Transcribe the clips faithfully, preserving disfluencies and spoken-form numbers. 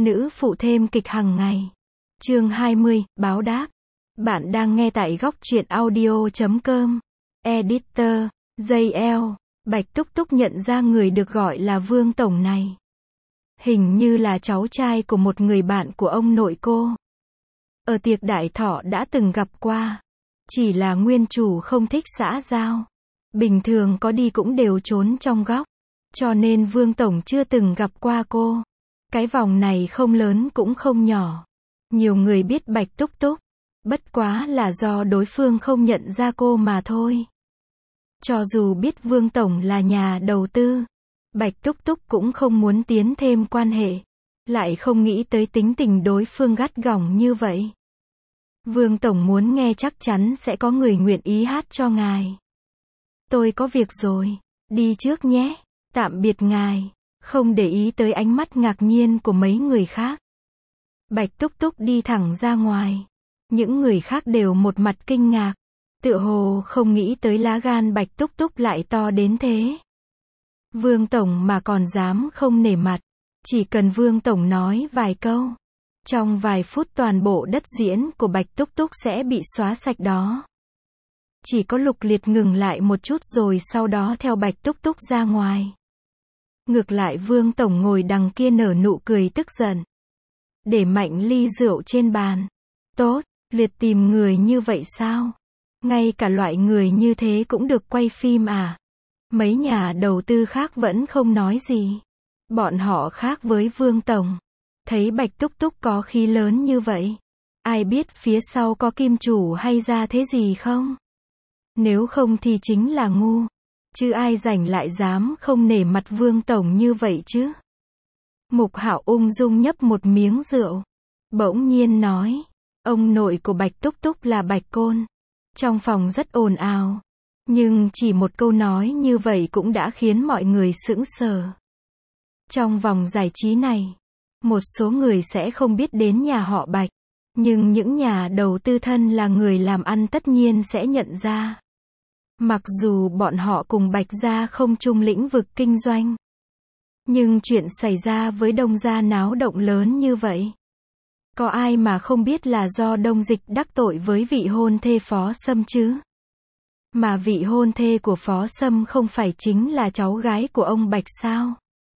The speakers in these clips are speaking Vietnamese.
Nữ phụ thêm kịch hàng ngày. Chương hai mươi, báo đáp. Bạn đang nghe tại góc truyện audio chấm com. Editor, gi eo. Bạch Túc Túc nhận ra người được gọi là Vương Tổng này. Hình như là cháu trai của một người bạn của ông nội cô. Ở tiệc đại thọ đã từng gặp qua. Chỉ là nguyên chủ không thích xã giao. Bình thường có đi cũng đều trốn trong góc. Cho nên Vương Tổng chưa từng gặp qua cô. Cái vòng này không lớn cũng không nhỏ. Nhiều người biết Bạch Túc Túc. Bất quá là do đối phương không nhận ra cô mà thôi. Cho dù biết Vương Tổng là nhà đầu tư, Bạch Túc Túc cũng không muốn tiến thêm quan hệ. Lại không nghĩ tới tính tình đối phương gắt gỏng như vậy. Vương Tổng muốn nghe chắc chắn sẽ có người nguyện ý hát cho ngài. Tôi có việc rồi, đi trước nhé, tạm biệt ngài. Không để ý tới ánh mắt ngạc nhiên của mấy người khác. Bạch Túc Túc đi thẳng ra ngoài. Những người khác đều một mặt kinh ngạc. Tựa hồ không nghĩ tới lá gan Bạch Túc Túc lại to đến thế. Vương Tổng mà còn dám không nể mặt. Chỉ cần Vương Tổng nói vài câu. Trong vài phút toàn bộ đất diễn của Bạch Túc Túc sẽ bị xóa sạch đó. Chỉ có Lục Liệt ngừng lại một chút rồi sau đó theo Bạch Túc Túc ra ngoài. Ngược lại Vương Tổng ngồi đằng kia nở nụ cười tức giận. Để mạnh ly rượu trên bàn. Tốt, Liệt tìm người như vậy sao? Ngay cả loại người như thế cũng được quay phim à? Mấy nhà đầu tư khác vẫn không nói gì. Bọn họ khác với Vương Tổng. Thấy Bạch Túc Túc có khí lớn như vậy. Ai biết phía sau có kim chủ hay ra thế gì không? Nếu không thì chính là ngu. Chứ ai rảnh lại dám không nể mặt Vương Tổng như vậy chứ? Mục Hạo ung dung nhấp một miếng rượu. Bỗng nhiên nói. Ông nội của Bạch Túc Túc là Bạch Côn. Trong phòng rất ồn ào. Nhưng chỉ một câu nói như vậy cũng đã khiến mọi người sững sờ. Trong vòng giải trí này, một số người sẽ không biết đến nhà họ Bạch. Nhưng những nhà đầu tư thân là người làm ăn tất nhiên sẽ nhận ra. Mặc dù bọn họ cùng Bạch gia không chung lĩnh vực kinh doanh. Nhưng chuyện xảy ra với Đông gia náo động lớn như vậy. Có ai mà không biết là do Đông Dịch đắc tội với vị hôn thê Phó Sâm chứ? Mà vị hôn thê của Phó Sâm không phải chính là cháu gái của ông Bạch sao?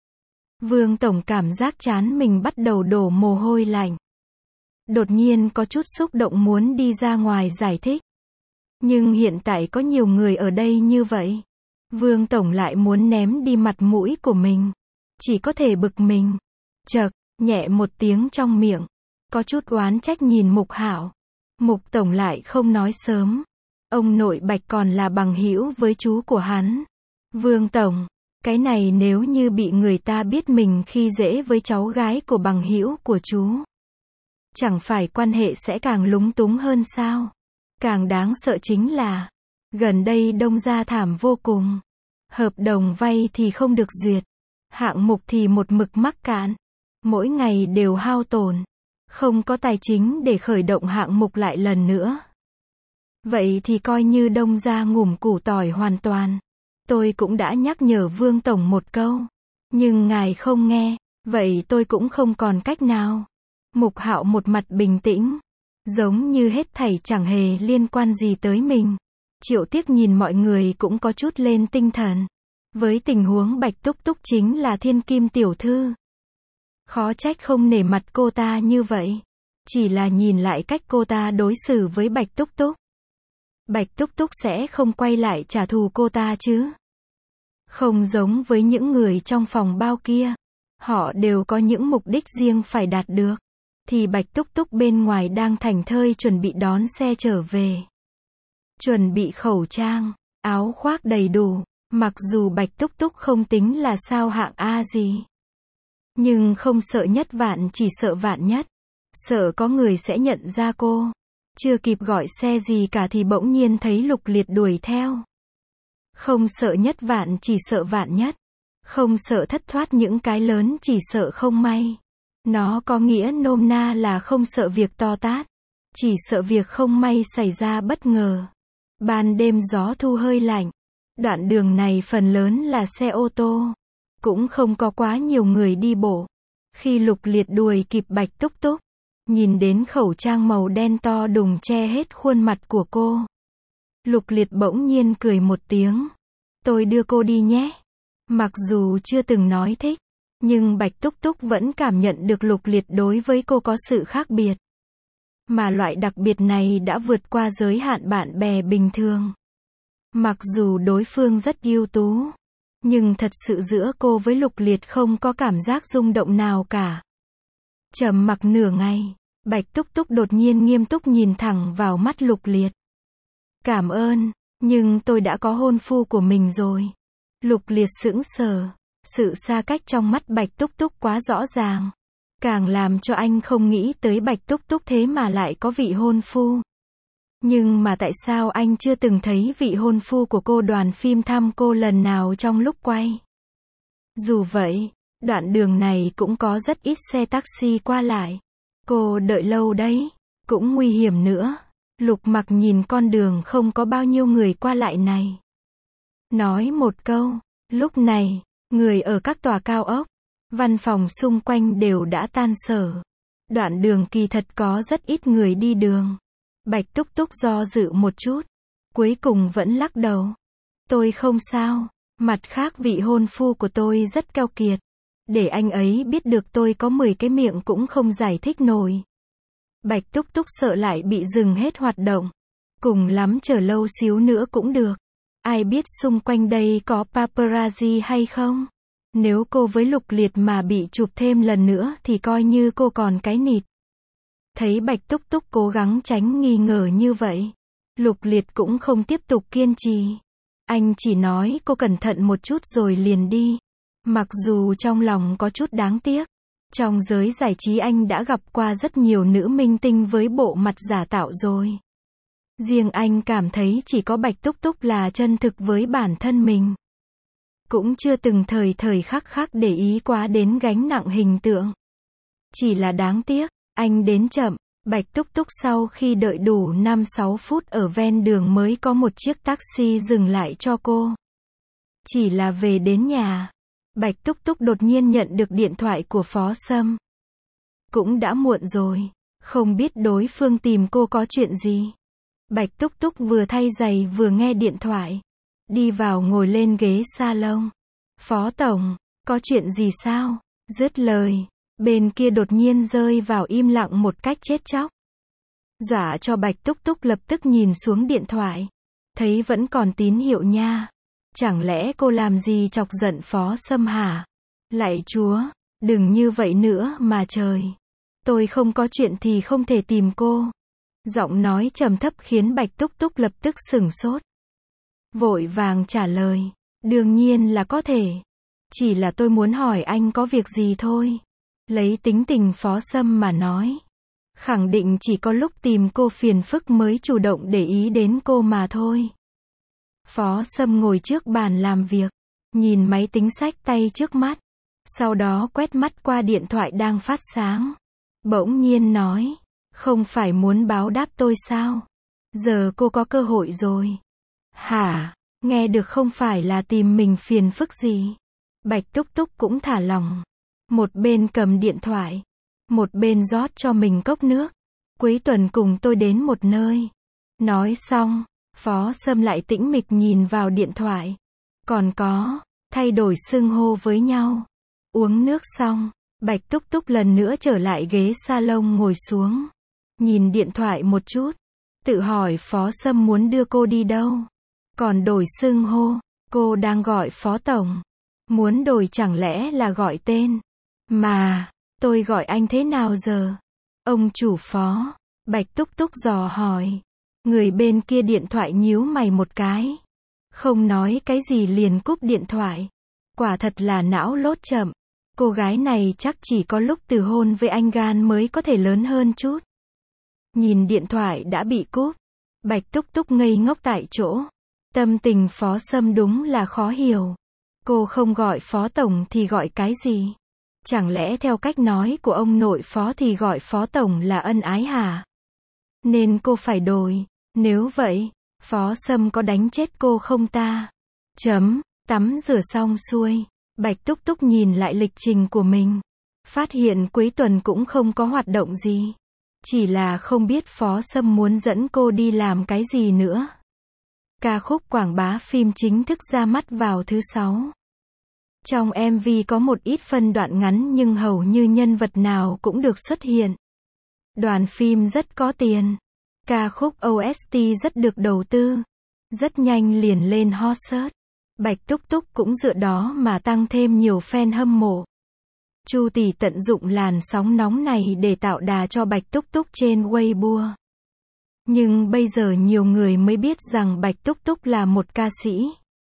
Vương Tổng cảm giác trán mình bắt đầu đổ mồ hôi lạnh. Đột nhiên có chút xúc động muốn đi ra ngoài giải thích. Nhưng hiện tại có nhiều người ở đây như vậy. Vương Tổng lại muốn ném đi mặt mũi của mình. Chỉ có thể bực mình. Chậc, nhẹ một tiếng trong miệng. Có chút oán trách nhìn Mục Hạo. Mục Tổng lại không nói sớm. Ông nội Bạch còn là bằng hữu với chú của hắn. Vương Tổng, cái này nếu như bị người ta biết mình khi dễ với cháu gái của bằng hữu của chú. Chẳng phải quan hệ sẽ càng lúng túng hơn sao? Càng đáng sợ chính là, gần đây Đông gia thảm vô cùng. Hợp đồng vay thì không được duyệt. Hạng mục thì một mực mắc cạn. Mỗi ngày đều hao tổn. Không có tài chính để khởi động hạng mục lại lần nữa. Vậy thì coi như Đông gia ngủm củ tỏi hoàn toàn. Tôi cũng đã nhắc nhở Vương Tổng một câu. Nhưng ngài không nghe. Vậy tôi cũng không còn cách nào. Mục Hạo một mặt bình tĩnh. Giống như hết thảy chẳng hề liên quan gì tới mình. Triệu Tiếc nhìn mọi người cũng có chút lên tinh thần. Với tình huống Bạch Túc Túc chính là thiên kim tiểu thư. Khó trách không nể mặt cô ta như vậy. Chỉ là nhìn lại cách cô ta đối xử với Bạch Túc Túc. Bạch Túc Túc sẽ không quay lại trả thù cô ta chứ. Không giống với những người trong phòng bao kia. Họ đều có những mục đích riêng phải đạt được. Thì Bạch Túc Túc bên ngoài đang thảnh thơi chuẩn bị đón xe trở về. Chuẩn bị khẩu trang, áo khoác đầy đủ. Mặc dù Bạch Túc Túc không tính là sao hạng A gì. Nhưng không sợ nhất vạn chỉ sợ vạn nhất. Sợ có người sẽ nhận ra cô. Chưa kịp gọi xe gì cả thì bỗng nhiên thấy Lục Liệt đuổi theo. Không sợ nhất vạn chỉ sợ vạn nhất. Không sợ thất thoát những cái lớn chỉ sợ không may. Nó có nghĩa nôm na là không sợ việc to tát. Chỉ sợ việc không may xảy ra bất ngờ. Ban đêm gió thu hơi lạnh. Đoạn đường này phần lớn là xe ô tô. Cũng không có quá nhiều người đi bộ. Khi Lục Liệt đuổi kịp Bạch Túc Túc, nhìn đến khẩu trang màu đen to đùng che hết khuôn mặt của cô, Lục Liệt bỗng nhiên cười một tiếng. Tôi đưa cô đi nhé. Mặc dù chưa từng nói thích, nhưng Bạch Túc Túc vẫn cảm nhận được Lục Liệt đối với cô có sự khác biệt. Mà loại đặc biệt này đã vượt qua giới hạn bạn bè bình thường. Mặc dù đối phương rất ưu tú, nhưng thật sự giữa cô với Lục Liệt không có cảm giác rung động nào cả. Trầm mặc nửa ngày, Bạch Túc Túc đột nhiên nghiêm túc nhìn thẳng vào mắt Lục Liệt. Cảm ơn, nhưng tôi đã có hôn phu của mình rồi. Lục Liệt sững sờ, sự xa cách trong mắt Bạch Túc Túc quá rõ ràng. Càng làm cho anh không nghĩ tới Bạch Túc Túc thế mà lại có vị hôn phu. Nhưng mà tại sao anh chưa từng thấy vị hôn phu của cô đoàn phim thăm cô lần nào trong lúc quay? Dù vậy, đoạn đường này cũng có rất ít xe taxi qua lại. Cô đợi lâu đấy, cũng nguy hiểm nữa. Lục Mặc nhìn con đường không có bao nhiêu người qua lại này. Nói một câu, lúc này, người ở các tòa cao ốc, văn phòng xung quanh đều đã tan sở. Đoạn đường kỳ thật có rất ít người đi đường. Bạch Túc Túc do dự một chút, cuối cùng vẫn lắc đầu. Tôi không sao, mặt khác vị hôn phu của tôi rất keo kiệt. Để anh ấy biết được tôi có mười cái miệng cũng không giải thích nổi. Bạch Túc Túc sợ lại bị dừng hết hoạt động. Cùng lắm chờ lâu xíu nữa cũng được. Ai biết xung quanh đây có paparazzi hay không? Nếu cô với Lục Liệt mà bị chụp thêm lần nữa thì coi như cô còn cái nịt. Thấy Bạch Túc Túc cố gắng tránh nghi ngờ như vậy, Lục Liệt cũng không tiếp tục kiên trì. Anh chỉ nói cô cẩn thận một chút rồi liền đi. Mặc dù trong lòng có chút đáng tiếc. Trong giới giải trí anh đã gặp qua rất nhiều nữ minh tinh với bộ mặt giả tạo rồi. Riêng anh cảm thấy chỉ có Bạch Túc Túc là chân thực với bản thân mình. Cũng chưa từng thời thời khắc khắc để ý quá đến gánh nặng hình tượng. Chỉ là đáng tiếc, anh đến chậm. Bạch Túc Túc sau khi đợi đủ năm sáu phút ở ven đường mới có một chiếc taxi dừng lại cho cô. Chỉ là về đến nhà, Bạch Túc Túc đột nhiên nhận được điện thoại của Phó Sâm. Cũng đã muộn rồi, không biết đối phương tìm cô có chuyện gì. Bạch Túc Túc vừa thay giày vừa nghe điện thoại. Đi vào ngồi lên ghế salon. Phó Tổng, có chuyện gì sao? Dứt lời, bên kia đột nhiên rơi vào im lặng một cách chết chóc. Dọa cho Bạch Túc Túc lập tức nhìn xuống điện thoại. Thấy vẫn còn tín hiệu nha. Chẳng lẽ cô làm gì chọc giận Phó Sâm hả? Lạy Chúa, đừng như vậy nữa mà trời. Tôi không có chuyện thì không thể tìm cô. Giọng nói trầm thấp khiến Bạch Túc Túc lập tức sửng sốt. Vội vàng trả lời. Đương nhiên là có thể. Chỉ là tôi muốn hỏi anh có việc gì thôi. Lấy tính tình Phó Sâm mà nói. Khẳng định chỉ có lúc tìm cô phiền phức mới chủ động để ý đến cô mà thôi. Phó Sâm ngồi trước bàn làm việc. Nhìn máy tính xách tay trước mắt. Sau đó quét mắt qua điện thoại đang phát sáng. Bỗng nhiên nói. Không phải muốn báo đáp tôi sao? Giờ cô có cơ hội rồi. Hả? Nghe được không phải là tìm mình phiền phức gì. Bạch Túc Túc cũng thả lỏng. Một bên cầm điện thoại. Một bên rót cho mình cốc nước. Cuối tuần cùng tôi đến một nơi. Nói xong, Phó Sâm lại tĩnh mịch nhìn vào điện thoại. Còn có, thay đổi xưng hô với nhau. Uống nước xong, Bạch Túc Túc lần nữa trở lại ghế salon ngồi xuống. Nhìn điện thoại một chút. Tự hỏi Phó Sâm muốn đưa cô đi đâu. Còn đổi xưng hô, cô đang gọi Phó Tổng. Muốn đổi chẳng lẽ là gọi tên. Mà, tôi gọi anh thế nào giờ? Ông chủ Phó. Bạch Túc Túc dò hỏi. Người bên kia điện thoại nhíu mày một cái. Không nói cái gì liền cúp điện thoại. Quả thật là não lốt chậm. Cô gái này chắc chỉ có lúc từ hôn với anh gan mới có thể lớn hơn chút. Nhìn điện thoại đã bị cúp. Bạch Túc Túc ngây ngốc tại chỗ. Tâm tình Phó Sâm đúng là khó hiểu. Cô không gọi Phó Tổng thì gọi cái gì? Chẳng lẽ theo cách nói của ông nội Phó thì gọi Phó Tổng là ân ái hả? Nên cô phải đổi. Nếu vậy, Phó Sâm có đánh chết cô không ta? Chấm, tắm rửa xong xuôi. Bạch Túc Túc nhìn lại lịch trình của mình. Phát hiện cuối tuần cũng không có hoạt động gì. Chỉ là không biết Phó Sâm muốn dẫn cô đi làm cái gì nữa. Ca khúc quảng bá phim chính thức ra mắt vào thứ sáu. Trong em vê có một ít phân đoạn ngắn nhưng hầu như nhân vật nào cũng được xuất hiện. Đoàn phim rất có tiền. Ca khúc ô ét tê rất được đầu tư. Rất nhanh liền lên hot search. Bạch Túc Túc cũng dựa đó mà tăng thêm nhiều fan hâm mộ. Chu Tỷ tận dụng làn sóng nóng này để tạo đà cho Bạch Túc Túc trên Weibo. Nhưng bây giờ nhiều người mới biết rằng Bạch Túc Túc là một ca sĩ.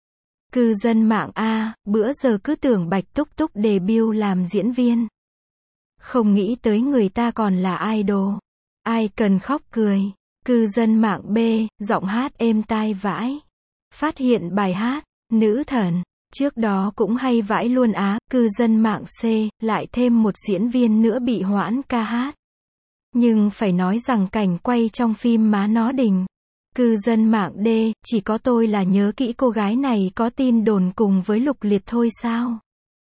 Cư dân mạng A, bữa giờ cứ tưởng Bạch Túc Túc debut làm diễn viên. Không nghĩ tới người ta còn là idol. Ai cần khóc cười. Cư dân mạng B, giọng hát êm tai vãi. Phát hiện bài hát, nữ thần, trước đó cũng hay vãi luôn á. Cư dân mạng C, lại thêm một diễn viên nữa bị hoãn ca hát. Nhưng phải nói rằng cảnh quay trong phim má nó đỉnh. Cư dân mạng D, chỉ có tôi là nhớ kỹ cô gái này có tin đồn cùng với Lục Liệt thôi sao.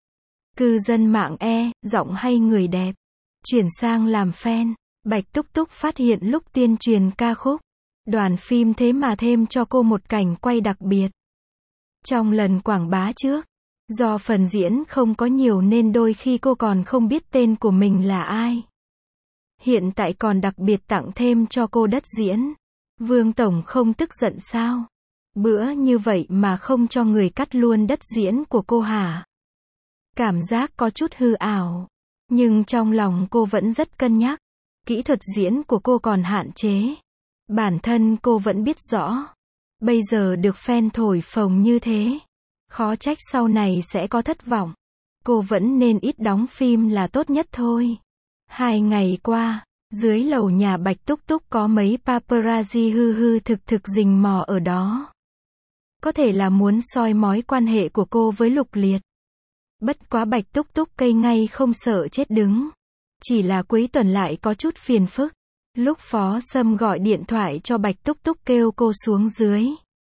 Cư dân mạng E, giọng hay người đẹp. Chuyển sang làm fan. Bạch Túc Túc phát hiện lúc tuyên truyền ca khúc. Đoàn phim thế mà thêm cho cô một cảnh quay đặc biệt. Trong lần quảng bá trước, do phần diễn không có nhiều nên đôi khi cô còn không biết tên của mình là ai. Hiện tại còn đặc biệt tặng thêm cho cô đất diễn. Vương Tổng không tức giận sao? Bữa như vậy mà không cho người cắt luôn đất diễn của cô hả? Cảm giác có chút hư ảo. Nhưng trong lòng cô vẫn rất cân nhắc. Kỹ thuật diễn của cô còn hạn chế. Bản thân cô vẫn biết rõ. Bây giờ được fan thổi phồng như thế. Khó trách sau này sẽ có thất vọng. Cô vẫn nên ít đóng phim là tốt nhất thôi. Hai ngày qua, dưới lầu nhà Bạch Túc Túc có mấy paparazzi hư hư thực thực rình mò ở đó. Có thể là muốn soi mói quan hệ của cô với Lục Liệt. Bất quá Bạch Túc Túc cây ngay không sợ chết đứng. Chỉ là cuối tuần lại có chút phiền phức. Lúc Phó Sâm gọi điện thoại cho Bạch Túc Túc kêu cô xuống dưới.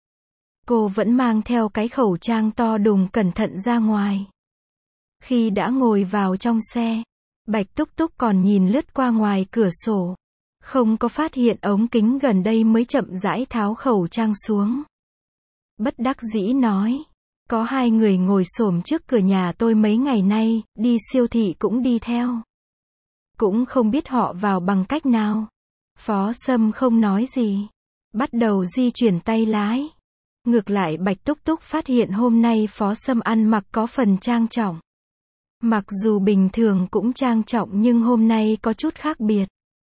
Cô vẫn mang theo cái khẩu trang to đùng cẩn thận ra ngoài. Khi đã ngồi vào trong xe, Bạch Túc Túc còn nhìn lướt qua ngoài cửa sổ. Không có phát hiện ống kính gần đây mới chậm rãi tháo khẩu trang xuống. Bất đắc dĩ nói. Có hai người ngồi xổm trước cửa nhà tôi mấy ngày nay, đi siêu thị cũng đi theo. Cũng không biết họ vào bằng cách nào. Phó Sâm không nói gì. Bắt đầu di chuyển tay lái. Ngược lại Bạch Túc Túc phát hiện hôm nay Phó Sâm ăn mặc có phần trang trọng. Mặc dù bình thường cũng trang trọng nhưng hôm nay có chút khác biệt.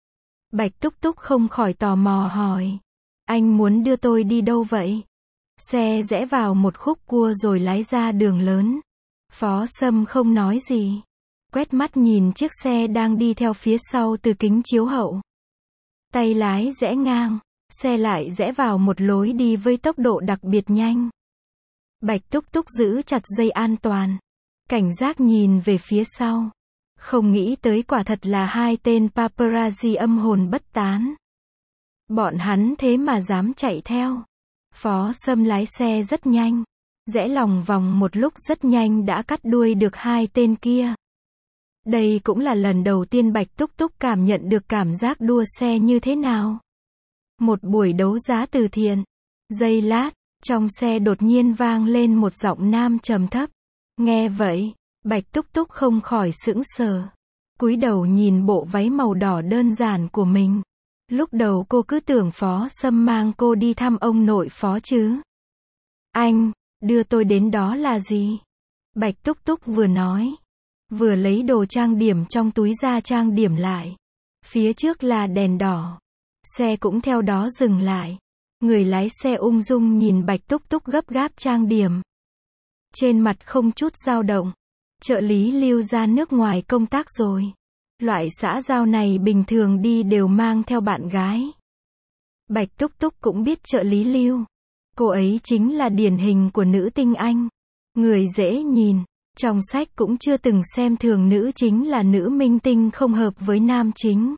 Bạch Túc Túc không khỏi tò mò hỏi. Anh muốn đưa tôi đi đâu vậy? Xe rẽ vào một khúc cua rồi lái ra đường lớn. Phó Sâm không nói gì. Quét mắt nhìn chiếc xe đang đi theo phía sau từ kính chiếu hậu. Tay lái rẽ ngang. Xe lại rẽ vào một lối đi với tốc độ đặc biệt nhanh. Bạch Túc Túc giữ chặt dây an toàn. Cảnh giác nhìn về phía sau. Không nghĩ tới quả thật là hai tên paparazzi âm hồn bất tán. Bọn hắn thế mà dám chạy theo. Phó Sâm lái xe rất nhanh. Rẽ lòng vòng một lúc rất nhanh đã cắt đuôi được hai tên kia. Đây cũng là lần đầu tiên Bạch Túc Túc cảm nhận được cảm giác đua xe như thế nào. Một buổi đấu giá từ thiện. Giây lát, trong xe đột nhiên vang lên một giọng nam trầm thấp. Nghe vậy, Bạch Túc Túc không khỏi sững sờ. Cúi đầu nhìn bộ váy màu đỏ đơn giản của mình. Lúc đầu cô cứ tưởng Phó Sâm mang cô đi thăm ông nội Phó chứ. Anh, đưa tôi đến đó là gì? Bạch Túc Túc vừa nói. Vừa lấy đồ trang điểm trong túi ra trang điểm lại. Phía trước là đèn đỏ. Xe cũng theo đó dừng lại. Người lái xe ung dung nhìn Bạch Túc Túc gấp gáp trang điểm. Trên mặt không chút dao động. Trợ lý Lưu ra nước ngoài công tác rồi. Loại xã giao này bình thường đi đều mang theo bạn gái. Bạch Túc Túc cũng biết trợ lý Lưu. Cô ấy chính là điển hình của nữ tinh Anh. Người dễ nhìn. Trong sách cũng chưa từng xem thường nữ chính là nữ minh tinh không hợp với nam chính.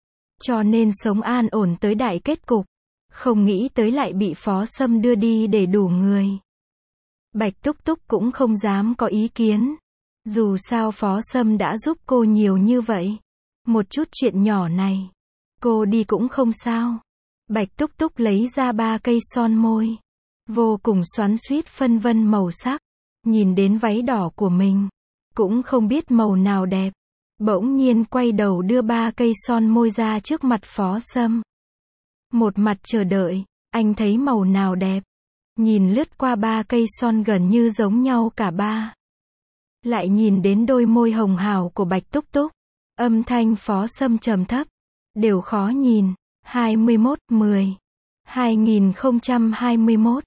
Cho nên sống an ổn tới đại kết cục. Không nghĩ tới lại bị Phó Sâm đưa đi để đủ người. Bạch Túc Túc cũng không dám có ý kiến. Dù sao Phó Sâm đã giúp cô nhiều như vậy. Một chút chuyện nhỏ này. Cô đi cũng không sao. Bạch Túc Túc lấy ra ba cây son môi. Vô cùng xoắn xuýt phân vân màu sắc. Nhìn đến váy đỏ của mình. Cũng không biết màu nào đẹp. Bỗng nhiên quay đầu đưa ba cây son môi ra trước mặt Phó Sâm. Một mặt chờ đợi, anh thấy màu nào đẹp. Nhìn lướt qua ba cây son gần như giống nhau cả ba. Lại nhìn đến đôi môi hồng hào của Bạch Túc Túc. Âm thanh Phó Sâm trầm thấp. Đều khó nhìn. hai mươi mốt mười hai nghìn không trăm hai mươi mốt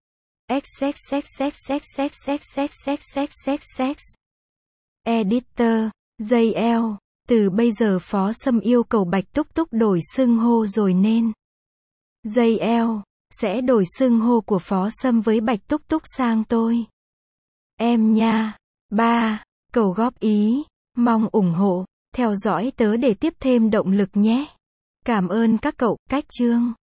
xxxxxxxxxxxxxxxx Editor, gi eo, từ bây giờ Phó Sâm yêu cầu Bạch Túc Túc đổi xưng hô rồi nên. gi eo, sẽ đổi xưng hô của Phó Sâm với Bạch Túc Túc sang tôi. Em nha. ba. Cầu góp ý, mong ủng hộ, theo dõi tớ để tiếp thêm động lực nhé. Cảm ơn các cậu, cách chương.